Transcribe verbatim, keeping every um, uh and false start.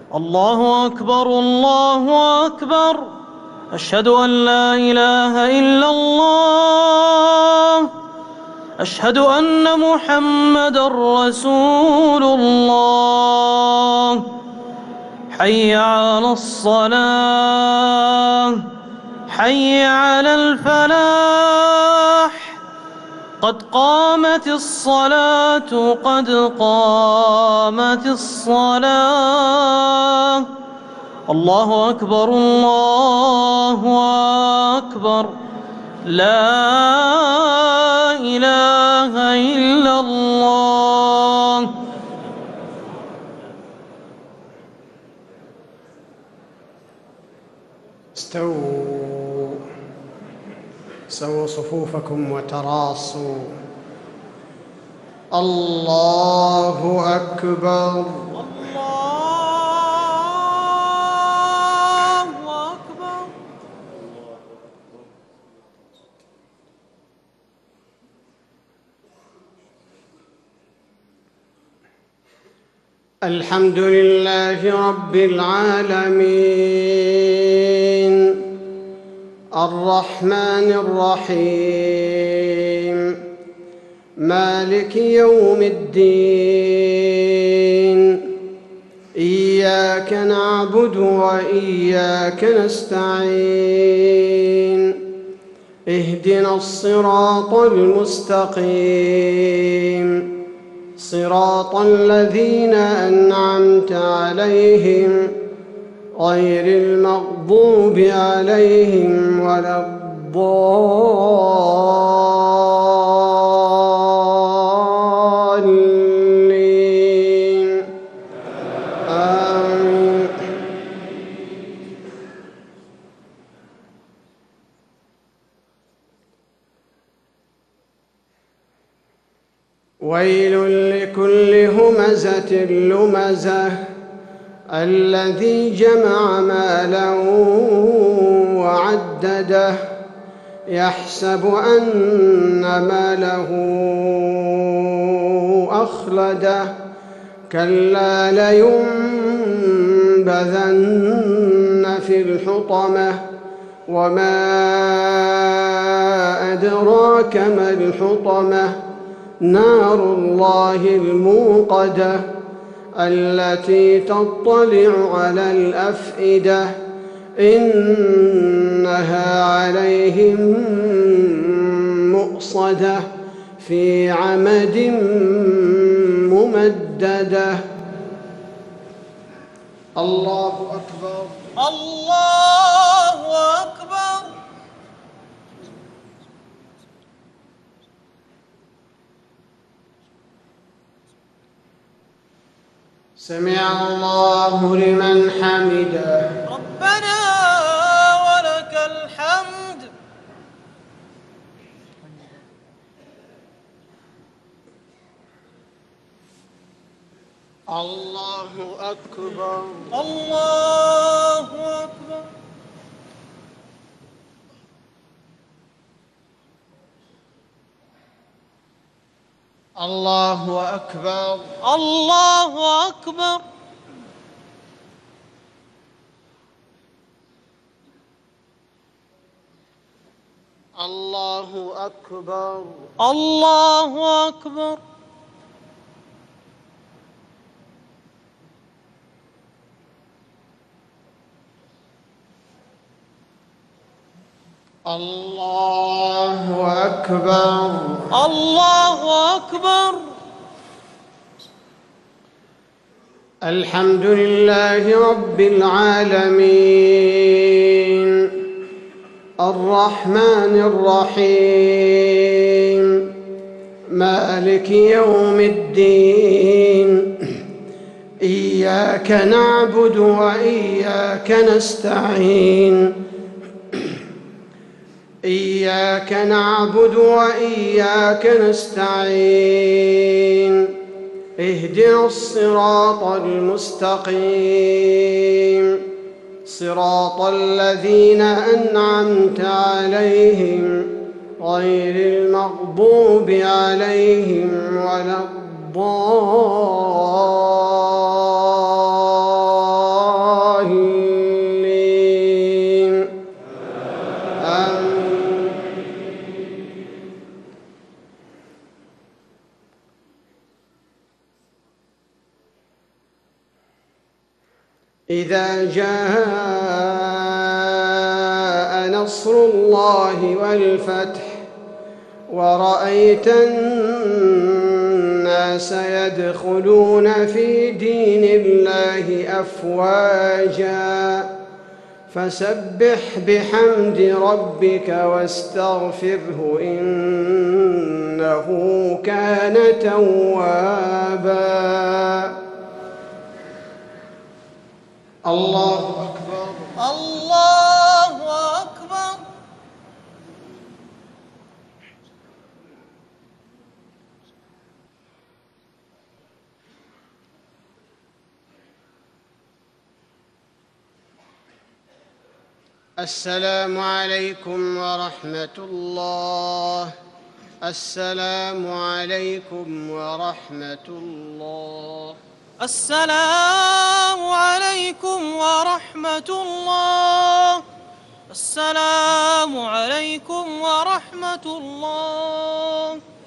الله أكبر الله أكبر. أشهد أن لا إله إلا الله. أشهد أن محمدًا رسول الله. حي على الصلاة، حي على الفلاح. قد قامت الصلاة قد قامت الصلاة. الله أكبر الله أكبر. لا إله إلا الله. استووا سووا صفوفكم وتراصوا. الله أكبر. الله أكبر. الحمد لله رب العالمين، الرحمن الرحيم، مالك يوم الدين. إياك نعبد وإياك نستعين. اهدنا الصراط المستقيم، صراط الذين أنعمت عليهم غير المغضوب عليهم ولا الضالين. آمين. ويل لكل همزة لمزة الذي جمع مالا وعدده يحسب أن ماله أخلده كلا لينبذن في الحطمة وما أدراك ما الحطمة نار الله الموقدة التي تطلع على الأفئدة إنها عليهم مؤصدة في عمد ممددة. الله أكبر. الله أكبر. سمع الله لمن حمده. ربنا ولك الحمد. الله أكبر. الله أكبر. الله أكبر. الله أكبر. الله أكبر. الله أكبر. الله أكبر. الله أكبر. الحمد لله رب العالمين، الرحمن الرحيم، مالك يوم الدين. إياك نعبد وإياك نستعين. إياك نعبد وإياك نستعين. اهدنا الصراط المستقيم، صراط الذين أنعمت عليهم غير المغضوب عليهم ولا الضالين. إذا جاء نصر الله والفتح ورأيت الناس يدخلون في دين الله أفواجا فسبح بحمد ربك واستغفره إنه كان توابا. الله أكبر. الله أكبر. السلام عليكم ورحمة الله. السلام عليكم ورحمة الله. السلام عليكم ورحمة الله. السلام عليكم ورحمة الله.